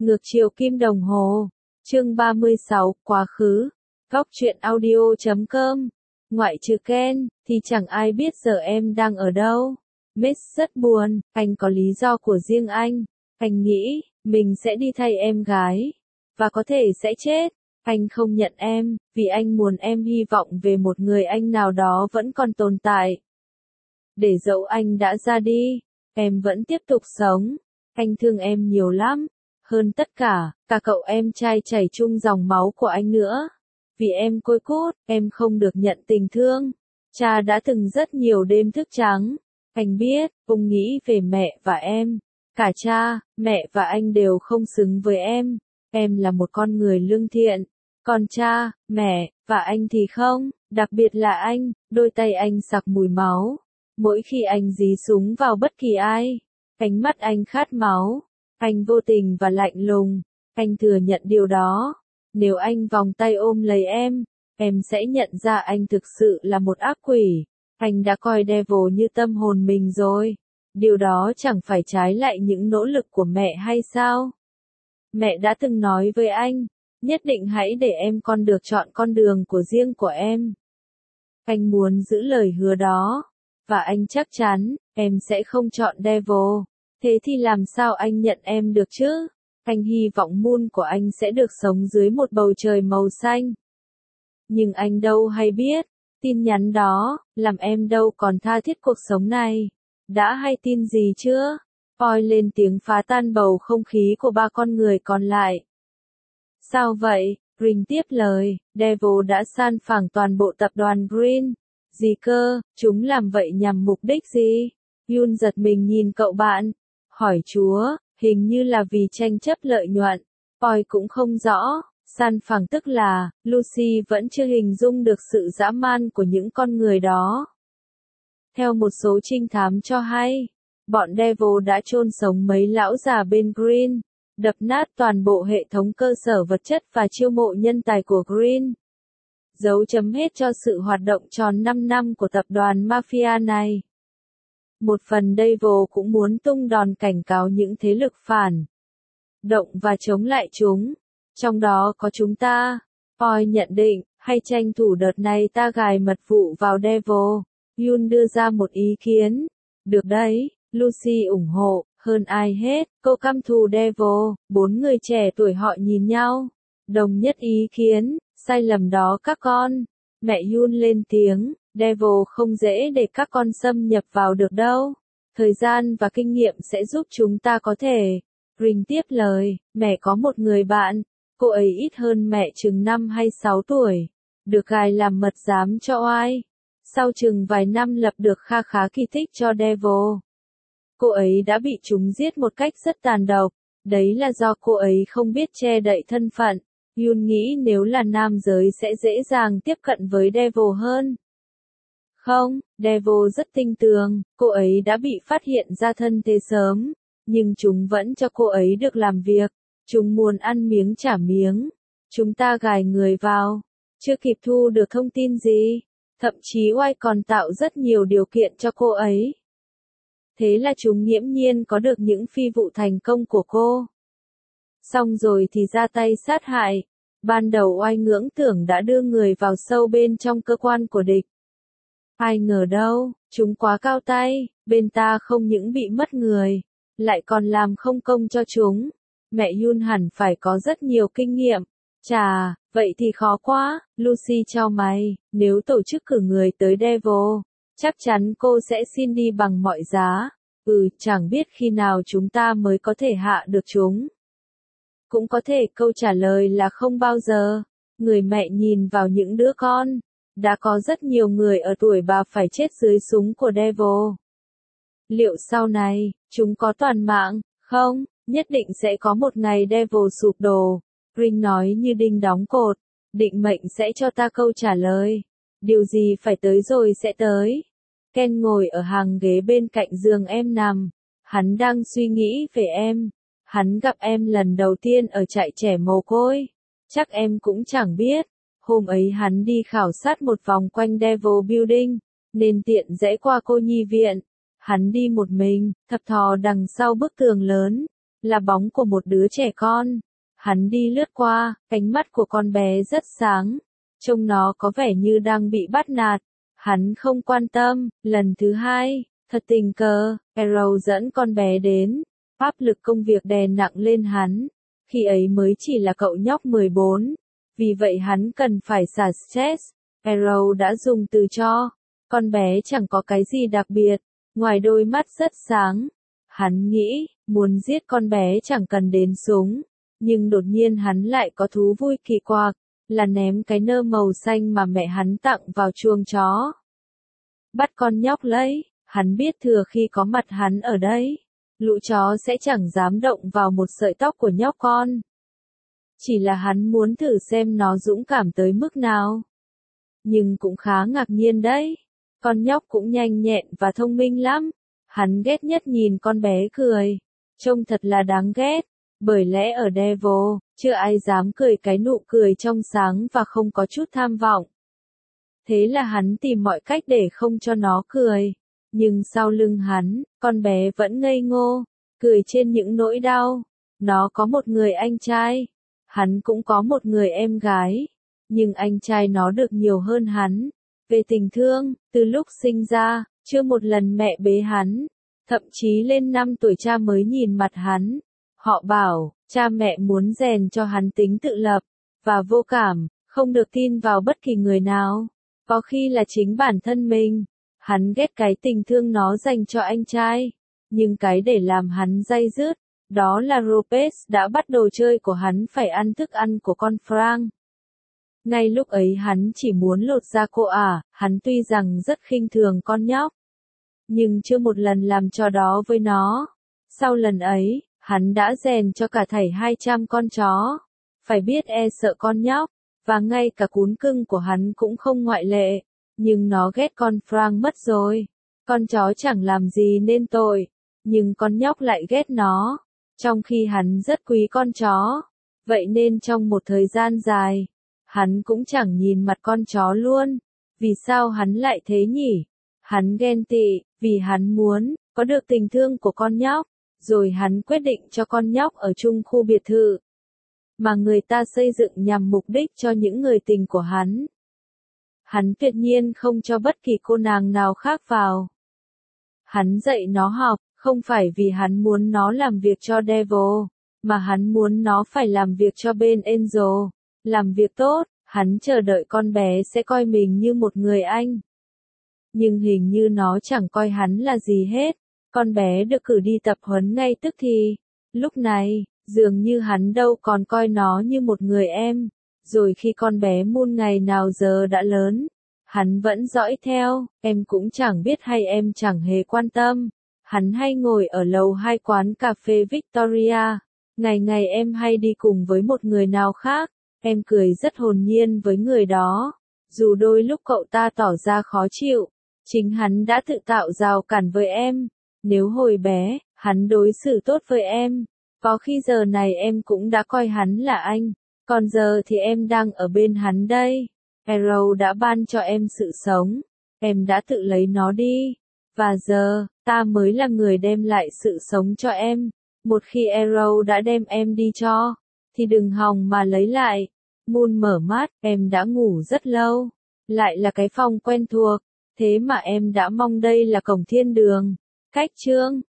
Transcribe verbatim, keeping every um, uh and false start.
Ngược chiều kim đồng hồ. Chương ba mươi sáu, quá khứ. Góc truyện audio chấm com. Ngoại trừ Ken, thì chẳng ai biết giờ em đang ở đâu. Miss rất buồn, anh có lý do của riêng anh. Anh nghĩ, mình sẽ đi thay em gái. Và có thể sẽ chết. Anh không nhận em, vì anh muốn em hy vọng về một người anh nào đó vẫn còn tồn tại. Để dẫu anh đã ra đi, em vẫn tiếp tục sống. Anh thương em nhiều lắm. Hơn tất cả, cả cậu em trai chảy chung dòng máu của anh nữa. Vì em côi cút, em không được nhận tình thương. Cha đã từng rất nhiều đêm thức trắng. Anh biết, ông nghĩ về mẹ và em. Cả cha, mẹ và anh đều không xứng với em. Em là một con người lương thiện. Còn cha, mẹ, và anh thì không. Đặc biệt là anh, đôi tay anh sặc mùi máu. Mỗi khi anh dí súng vào bất kỳ ai, ánh mắt anh khát máu. Anh vô tình và lạnh lùng. Anh thừa nhận điều đó. Nếu anh vòng tay ôm lấy em, em sẽ nhận ra anh thực sự là một ác quỷ. Anh đã coi Devil như tâm hồn mình rồi. Điều đó chẳng phải trái lại những nỗ lực của mẹ hay sao? Mẹ đã từng nói với anh, nhất định hãy để em con được chọn con đường của riêng của em. Anh muốn giữ lời hứa đó. Và anh chắc chắn, em sẽ không chọn Devil. Thế thì làm sao anh nhận em được chứ? Anh hy vọng Moon của anh sẽ được sống dưới một bầu trời màu xanh. Nhưng anh đâu hay biết, tin nhắn đó, làm em đâu còn tha thiết cuộc sống này. Đã hay tin gì chưa? Oi lên tiếng phá tan bầu không khí của ba con người còn lại. Sao vậy? Ring tiếp lời, Devil đã san phẳng toàn bộ tập đoàn Green. Gì cơ, chúng làm vậy nhằm mục đích gì? Yoon giật mình nhìn cậu bạn. Hỏi chúa, hình như là vì tranh chấp lợi nhuận. Oi cũng không rõ. San phẳng tức là, Lucy vẫn chưa hình dung được sự dã man của những con người đó. Theo một số trinh thám cho hay, bọn Devil đã chôn sống mấy lão già bên Green, đập nát toàn bộ hệ thống cơ sở vật chất và chiêu mộ nhân tài của Green. Dấu chấm hết cho sự hoạt động tròn năm năm của tập đoàn mafia này. Một phần Devil cũng muốn tung đòn cảnh cáo những thế lực phản động và chống lại chúng. Trong đó có chúng ta. Oi nhận định, hay tranh thủ đợt này ta gài mật vụ vào Devil. Yoon đưa ra một ý kiến. Được đấy, Lucy ủng hộ, hơn ai hết, cô căm thù Devil. Bốn người trẻ tuổi họ nhìn nhau. Đồng nhất ý kiến, sai lầm đó các con. Mẹ Yoon lên tiếng, Devil không dễ để các con xâm nhập vào được đâu. Thời gian và kinh nghiệm sẽ giúp chúng ta có thể. Ring tiếp lời, mẹ có một người bạn. Cô ấy ít hơn mẹ chừng năm hay sáu tuổi. Được gài làm mật giám cho oai. Sau chừng vài năm lập được kha khá kỳ tích cho Devil. Cô ấy đã bị chúng giết một cách rất tàn độc. Đấy là do cô ấy không biết che đậy thân phận. Yoon nghĩ nếu là nam giới sẽ dễ dàng tiếp cận với Devil hơn. Không, Devil rất tinh tường, cô ấy đã bị phát hiện ra thân thế sớm. Nhưng chúng vẫn cho cô ấy được làm việc. Chúng muốn ăn miếng trả miếng. Chúng ta gài người vào. Chưa kịp thu được thông tin gì. Thậm chí oai còn tạo rất nhiều điều kiện cho cô ấy. Thế là chúng nghiễm nhiên có được những phi vụ thành công của cô. Xong rồi thì ra tay sát hại. Ban đầu oai ngưỡng tưởng đã đưa người vào sâu bên trong cơ quan của địch. Ai ngờ đâu, chúng quá cao tay, bên ta không những bị mất người, lại còn làm không công cho chúng. Mẹ Yoon hẳn phải có rất nhiều kinh nghiệm. Chà, vậy thì khó quá, Lucy chau mày, nếu tổ chức cử người tới Devil, chắc chắn cô sẽ xin đi bằng mọi giá. Ừ, chẳng biết khi nào chúng ta mới có thể hạ được chúng. Cũng có thể câu trả lời là không bao giờ. Người mẹ nhìn vào những đứa con. Đã có rất nhiều người ở tuổi bà phải chết dưới súng của Devil. Liệu sau này, chúng có toàn mạng? Không, nhất định sẽ có một ngày Devil sụp đổ. Ring nói như đinh đóng cột. Định mệnh sẽ cho ta câu trả lời. Điều gì phải tới rồi sẽ tới. Ken ngồi ở hàng ghế bên cạnh giường em nằm. Hắn đang suy nghĩ về em. Hắn gặp em lần đầu tiên ở trại trẻ mồ côi. Chắc em cũng chẳng biết. Hôm ấy hắn đi khảo sát một vòng quanh Devil Building, nên tiện rẽ qua cô nhi viện. Hắn đi một mình, thập thò đằng sau bức tường lớn. là bóng của một đứa trẻ con. Hắn đi lướt qua, ánh mắt của con bé rất sáng, trông nó có vẻ như đang bị bắt nạt. Hắn không quan tâm. Lần thứ hai, thật tình cờ, Arrow dẫn con bé đến. Áp lực công việc đè nặng lên hắn. Khi ấy mới chỉ là cậu nhóc mười bốn. Vì vậy hắn cần phải xả stress. Arrow đã dùng từ cho. Con bé chẳng có cái gì đặc biệt, ngoài đôi mắt rất sáng. Hắn nghĩ, muốn giết con bé chẳng cần đến súng. Nhưng đột nhiên hắn lại có thú vui kỳ quặc, là ném cái nơ màu xanh mà mẹ hắn tặng vào chuông chó. Bắt con nhóc lấy, hắn biết thừa khi có mặt hắn ở đây, lũ chó sẽ chẳng dám động vào một sợi tóc của nhóc con. Chỉ là hắn muốn thử xem nó dũng cảm tới mức nào. Nhưng cũng khá ngạc nhiên đấy. Con nhóc cũng nhanh nhẹn và thông minh lắm. Hắn ghét nhất nhìn con bé cười. Trông thật là đáng ghét. Bởi lẽ ở Devil, chưa ai dám cười cái nụ cười trong sáng và không có chút tham vọng. Thế là hắn tìm mọi cách để không cho nó cười. Nhưng sau lưng hắn, con bé vẫn ngây ngô, cười trên những nỗi đau. Nó có một người anh trai. Hắn cũng có một người em gái. Nhưng anh trai nó được nhiều hơn hắn. Về tình thương, từ lúc sinh ra, chưa một lần mẹ bế hắn. Thậm chí lên năm tuổi cha mới nhìn mặt hắn. Họ bảo, cha mẹ muốn rèn cho hắn tính tự lập, và vô cảm, không được tin vào bất kỳ người nào. Có khi là chính bản thân mình. Hắn ghét cái tình thương nó dành cho anh trai. Nhưng cái để làm hắn day dứt, đó là Lopez đã bắt đồ chơi của hắn phải ăn thức ăn của con Frank. Ngay lúc ấy hắn chỉ muốn lột da cô ả, hắn tuy rằng rất khinh thường con nhóc. Nhưng chưa một lần làm trò đó với nó. Sau lần ấy, hắn đã rèn cho cả thảy hai trăm con chó. Phải biết e sợ con nhóc, và ngay cả cún cưng của hắn cũng không ngoại lệ. Nhưng nó ghét con Frank mất rồi. Con chó chẳng làm gì nên tội, nhưng con nhóc lại ghét nó. Trong khi hắn rất quý con chó. Vậy nên trong một thời gian dài, hắn cũng chẳng nhìn mặt con chó luôn. Vì sao hắn lại thế nhỉ? Hắn ghen tị, vì hắn muốn có được tình thương của con nhóc. Rồi hắn quyết định cho con nhóc ở chung khu biệt thự mà người ta xây dựng nhằm mục đích cho những người tình của hắn. Hắn tuyệt nhiên không cho bất kỳ cô nàng nào khác vào. Hắn dạy nó học, không phải vì hắn muốn nó làm việc cho Devil, mà hắn muốn nó phải làm việc cho bên Angel. Làm việc tốt, hắn chờ đợi con bé sẽ coi mình như một người anh. Nhưng hình như nó chẳng coi hắn là gì hết. Con bé được cử đi tập huấn ngay tức thì. Lúc này, dường như hắn đâu còn coi nó như một người em. Rồi khi con bé Moon ngày nào giờ đã lớn, hắn vẫn dõi theo, em cũng chẳng biết hay em chẳng hề quan tâm. Hắn hay ngồi ở lầu hai quán cà phê Victoria. Ngày ngày em hay đi cùng với một người nào khác. Em cười rất hồn nhiên với người đó. Dù đôi lúc cậu ta tỏ ra khó chịu, chính hắn đã tự tạo rào cản với em. Nếu hồi bé, hắn đối xử tốt với em, có khi giờ này em cũng đã coi hắn là anh. Còn giờ thì em đang ở bên hắn đây. Arrow đã ban cho em sự sống. Em đã tự lấy nó đi. Và giờ, ta mới là người đem lại sự sống cho em. Một khi Arrow đã đem em đi cho, thì đừng hòng mà lấy lại. Moon mở mắt, em đã ngủ rất lâu. Lại là cái phòng quen thuộc. Thế mà em đã mong đây là cổng thiên đường. Cách chương